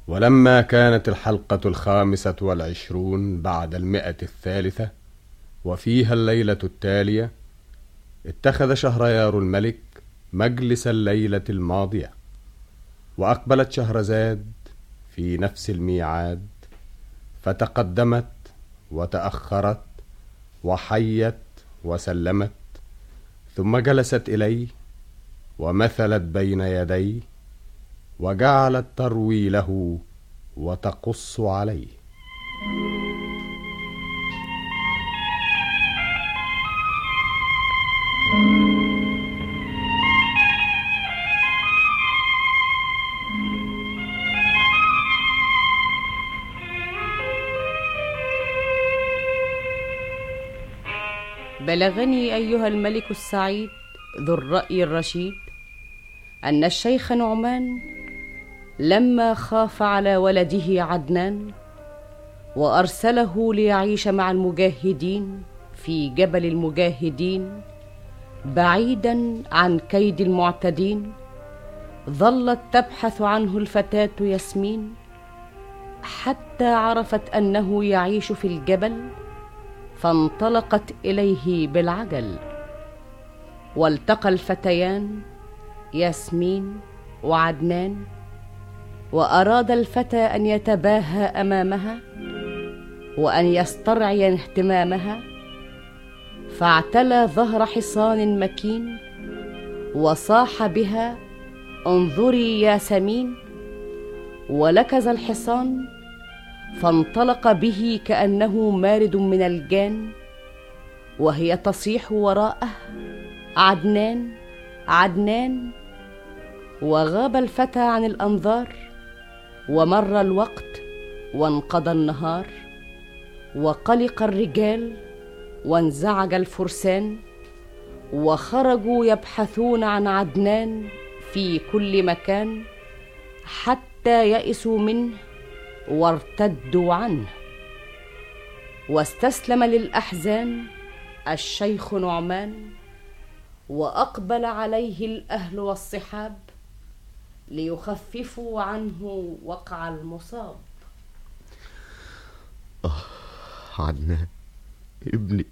ولما كانت الحلقة 25 بعد 100 وفيها الليلة التالية، اتخذ شهريار الملك مجلس الليلة الماضية، وأقبلت شهرزاد في نفس الميعاد، فتقدمت وتأخرت وحيت وسلمت، ثم جلست إليه ومثلت بين يديه، وجعلت تروي له وتقص عليه. بلغني أيها الملك السعيد ذو الرأي الرشيد أن الشيخ نعمان لما خاف على ولده عدنان وأرسله ليعيش مع المجاهدين في جبل المجاهدين بعيدا عن كيد المعتدين، ظلت تبحث عنه الفتاة ياسمين حتى عرفت أنه يعيش في الجبل، فانطلقت إليه بالعجل. والتقى الفتيان ياسمين وعدنان، وأراد الفتى أن يتباهى أمامها وأن يسترعي اهتمامها، فاعتلى ظهر حصان مكين وصاح بها: انظري يا سمين. ولكز الحصان فانطلق به كأنه مارد من الجان، وهي تصيح وراءه: عدنان عدنان. وغاب الفتى عن الأنظار، ومر الوقت وانقضى النهار، وقلق الرجال وانزعج الفرسان، وخرجوا يبحثون عن عدنان في كل مكان، حتى يئسوا منه وارتدوا عنه. واستسلم للأحزان الشيخ نعمان، وأقبل عليه الأهل والصحاب ليخففوا عنه وقع المصاب. عدنان ابني،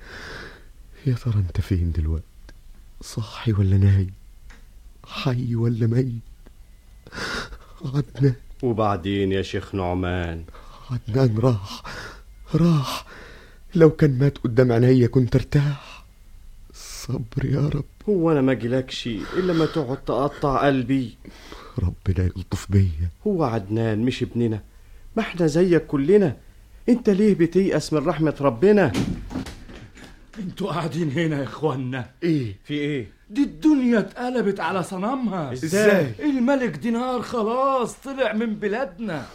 يا ترى انت فين دلوقتي؟ صاحي ولا نايم؟ حي ولا ميت؟ عدنان. وبعدين يا شيخ نعمان؟ عدنان راح. لو كان مات قدام عينيا كنت ارتاح. صبر يا رب. هو انا ما اجيلكش الا ما تقعد تقطع قلبي؟ ربنا يلطف بيا. هو عدنان مش ابننا؟ ما احنا زيك كلنا. انت ليه بتيأس من رحمة ربنا؟ انتوا قاعدين هنا يا اخوانا. ايه في ايه؟ دي الدنيا اتقلبت على صنمها. ازاي؟ الملك دينار خلاص طلع من بلادنا.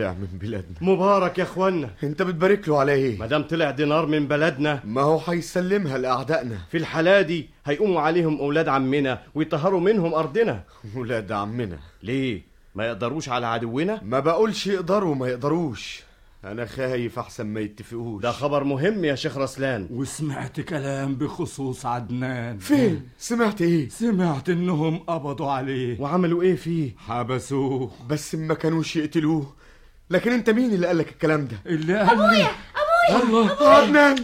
مبارك يا اخوانا. انت بتبارك له على ايه؟ مادام طلع دينار من بلدنا، ما هو هيسلمها لاعدائنا. في الحالة دي هيقوموا عليهم اولاد عمنا ويطهروا منهم ارضنا. اولاد عمنا؟ ليه؟ ما يقدروش على عدونا؟ ما بقولش يقدروا ما يقدروش، انا خايف احسن ما يتفقوش. ده خبر مهم يا شيخ رسلان. وسمعت كلام بخصوص عدنان. فين؟ سمعت ايه؟ سمعت انهم قبضوا عليه. وعملوا ايه فيه؟ حبسوه. بس ما كانوش يقتلوه. لكن انت مين اللي قالك الكلام ده؟ اللي قال لي ابويا. عدنان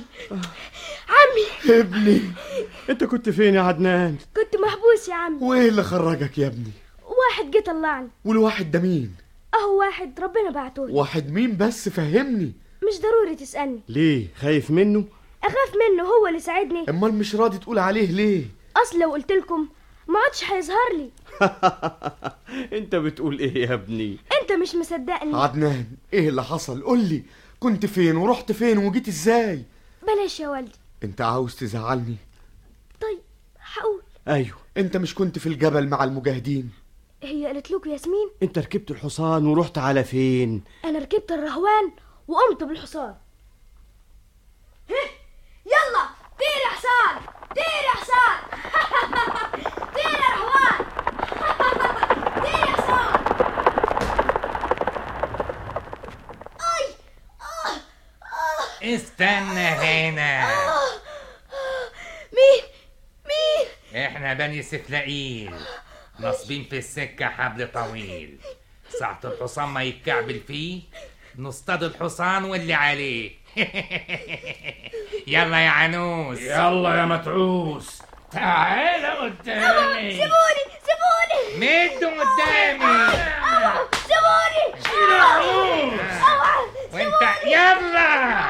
عمي ابني. انت كنت فين يا عدنان؟ كنت محبوس يا عمي. وايه اللي خرجك يا ابني؟ واحد جه طلعني. والواحد ده مين؟ اهو واحد ربنا بعتهولي. واحد مين بس؟ فهمني. مش ضروري تسألني. ليه؟ خايف منه؟ اخاف منه، هو اللي ساعدني. امال مش راضي تقول عليه ليه؟ اصل لو قلت لكم ما عادش هيظهر لي. انت بتقول ايه يا ابني؟ انت مش مصدقني. عدنان ايه اللي حصل؟ قولي كنت فين ورحت فين وجيت ازاي؟ بلاش يا والدي. انت عاوز تزعلني؟ طيب هقول. ايوه. انت مش كنت في الجبل مع المجاهدين؟ هي قالت لكم ياسمين؟ انت ركبت الحصان ورحت على فين؟ انا ركبت الرهوان وقمت بالحصان. يلا طير يا حصان، طير يا حصان. طير يا رهوان. طير يا حصان. استنى هنا. مين؟ احنا بني سفلائيل، ناصبين في السكة حبل طويل. ساعة الحصان ما يتكعبل فيه نصطاد الحصان واللي عليه. يلا يا عنوس، يلا يا متعوس، تعال قدامي. سيبوني مدوا قدامي. سيبوني وانت يلا.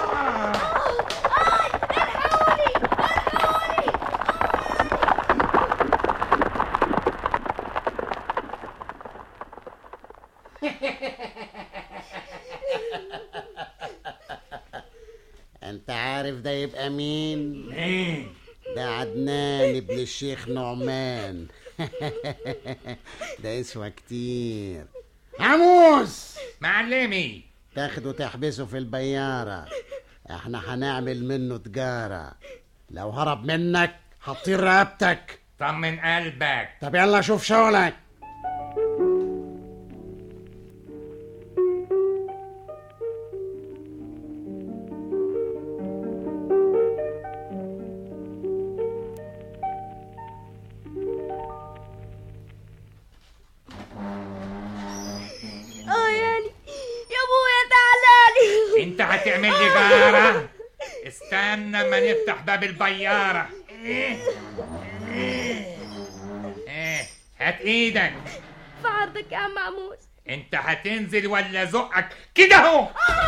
انت عارف ده يبقى مين؟ مين؟ ده عدنان ابن الشيخ نعمان. ده يسوى كتير. عموس معلمي، تاخده تحبسه في البيارة، احنا هنعمل منه تجارة، لو هرب منك هطير رقبتك. طمن قلبك. طب يلا شوف شغلك. انت هتعمل لي جارة؟ استنى ما نفتح باب البيارة. هات ايدك في عرضك يا عم عموس. انت هتنزل ولا زقك كده اهو؟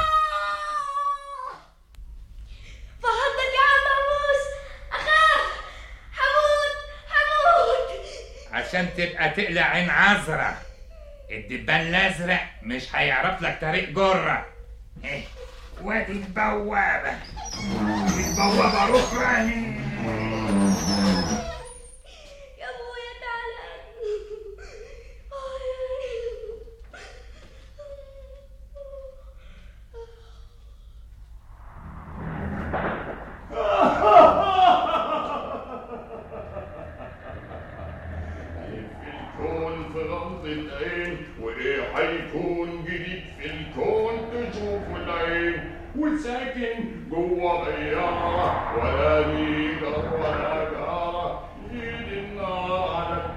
في عرضك يا عم عموس، اخاف حمود. عشان تبقى تقلع عين عذرة. الدبان الازرق مش هيعرف لك طريق جرة. وادي البوابة الاخرى. يا ابويا تعالى. الكون في غمضة عين، وايه هيكون جديد في الكون تشوفه العين، وساكن جوه بيارة ولا نيجر ولا جارة، ايد النار على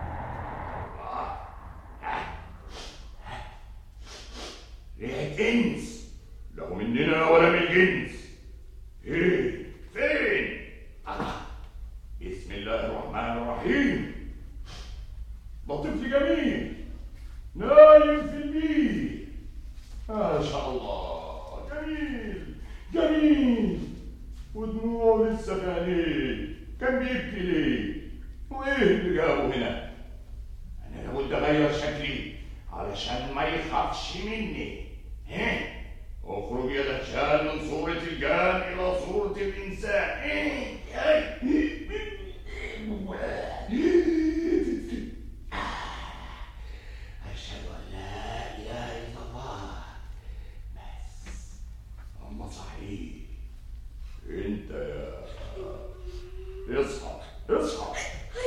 ريحة انس، لا هو مننا ولا من الجنس. ايه فين؟ بسم الله الرحمن الرحيم. ده طفل جميل نايم في البيت، ما شاء الله، جميل ودموعه لسه في عينيه. كان بيبكي ليه؟ وايه اللي جابه هنا؟ انا لابد اغير شكلي علشان ما يخافش مني. اخرج يا دهشان من صورة الجان الى صورة الانسان. أشهد أن لا إله إلا الله. بس أما صحيح أنت يا اصحى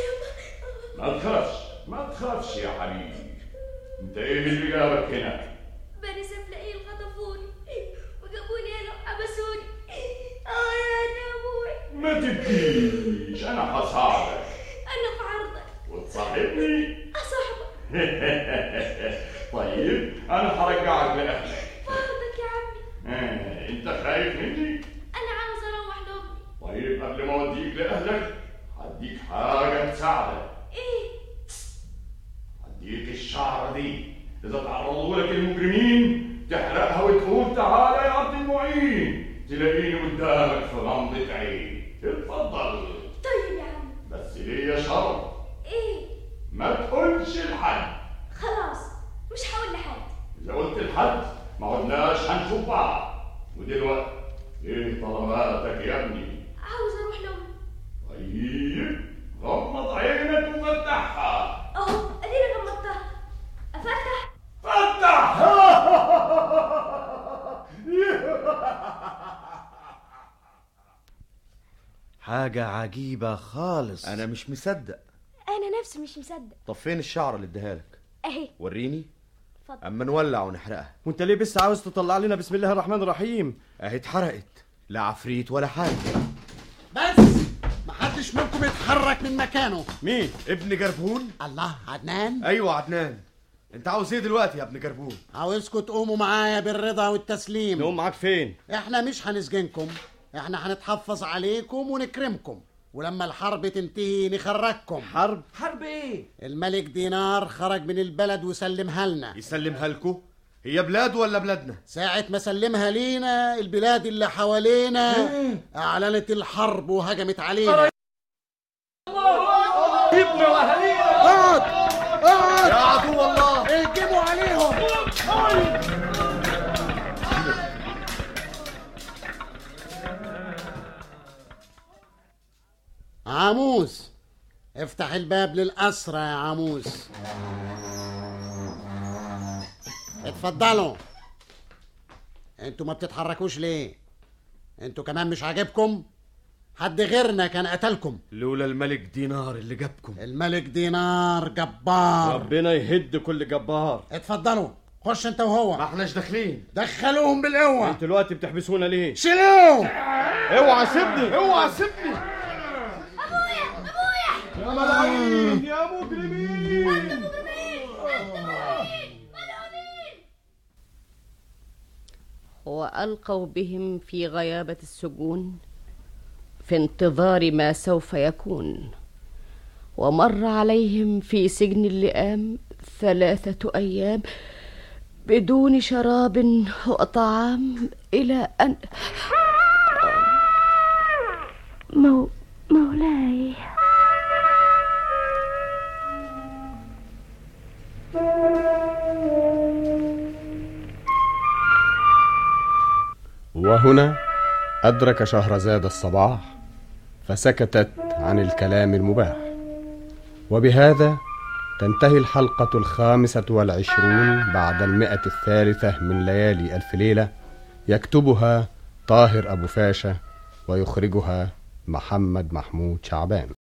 ما تخافش يا حبيبي. أنت إيه اللي جابك هنا؟ بني سفلقين خطفوني وجابوني هنا وحبسوني. يا ابوي ما تبكيش، أنا هساعدك. انا في عرضك وتصاحبني؟ اصاحبك. طيب أنا هرجعك لأهلك. في عرضك يا عمي. أنت خايف مني؟ انا عاوز اروح لامي. طيب قبل ما أوديك لأهلك هديك حاجة تساعدك. ايه؟ هديك الشعرة دي، إذا تعرضوا لك المجرمين تحرقها وتقول تعالى يا عبد المعين، تلاقيني قدامك في غمضة عين. اتفضل. طيب يا عمي. بس ليا شرط. ايه؟ ما تقولش لحد. خلاص مش هقول لحد. إذا قلت لحد ما عدناش هنشوف بعض. ودلوقتي إيه طلباتك يا ابني؟ عاوز اروح لامي. طيب غمض عينك وفتحها. اهو اديني غمضتها. افتح. فتح. حاجة عجيبة خالص. انا مش مصدق. انا نفسي مش مصدق. طب فين الشعر اللي اديها لك؟ اهي. وريني. اتفضل. اما نولع ونحرقها. وانت ليه بس عاوز تطلع لنا بسم الله الرحمن الرحيم؟ اهي اتحرقت، لا عفريت ولا حاجة. بس محدش منكم يتحرك من مكانه. مين؟ ابن جربون؟ الله، عدنان. ايوه عدنان. انت عاوز ايه دلوقتي يا ابن جربون؟ عاوزكم تقوموا معايا بالرضا والتسليم. نقوم معاك فين؟ احنا مش هنسجنكم، احنا هنتحفظ عليكم ونكرمكم، ولما الحرب تنتهي نخرجكم. حرب؟ حرب ايه؟ الملك دينار خرج من البلد وسلمها لنا. يسلمها لكم؟ هي بلاد ولا بلادنا؟ ساعة ما سلمها لينا البلاد اللي حوالينا اعلنت الحرب وهجمت علينا. ابن واهالينا. اقعد اقعد يا عدو الله، اهجموا عليهم. عاموس، افتح الباب للأسرى يا عاموس. اتفضلوا. انتوا ما بتتحركوش ليه؟ انتوا كمان مش عاجبكم؟ حد غيرنا كان قتلكم. لولا الملك دينار اللي جابكم. الملك دينار جبار، ربنا يهد كل جبار. اتفضلوا خش انت وهو. ما احناش داخلين. دخلوهم بالقوة. انتوا دلوقتي بتحبسونا ليه؟ شيلوه. اوعى سيبني، اوعى سيبني. ابويا يا ملاعين يا مجرمين. وألقوا بهم في غيابة السجون في انتظار ما سوف يكون. ومر عليهم في سجن اللئام 3 أيام بدون شراب وطعام إلى أن مولاي. وهنا أدرك شهرزاد الصباح فسكتت عن الكلام المباح. وبهذا تنتهي الحلقة 25 بعد 103 من ليالي ألف ليلة. يكتبها طاهر أبو فاشا ويخرجها محمد محمود شعبان.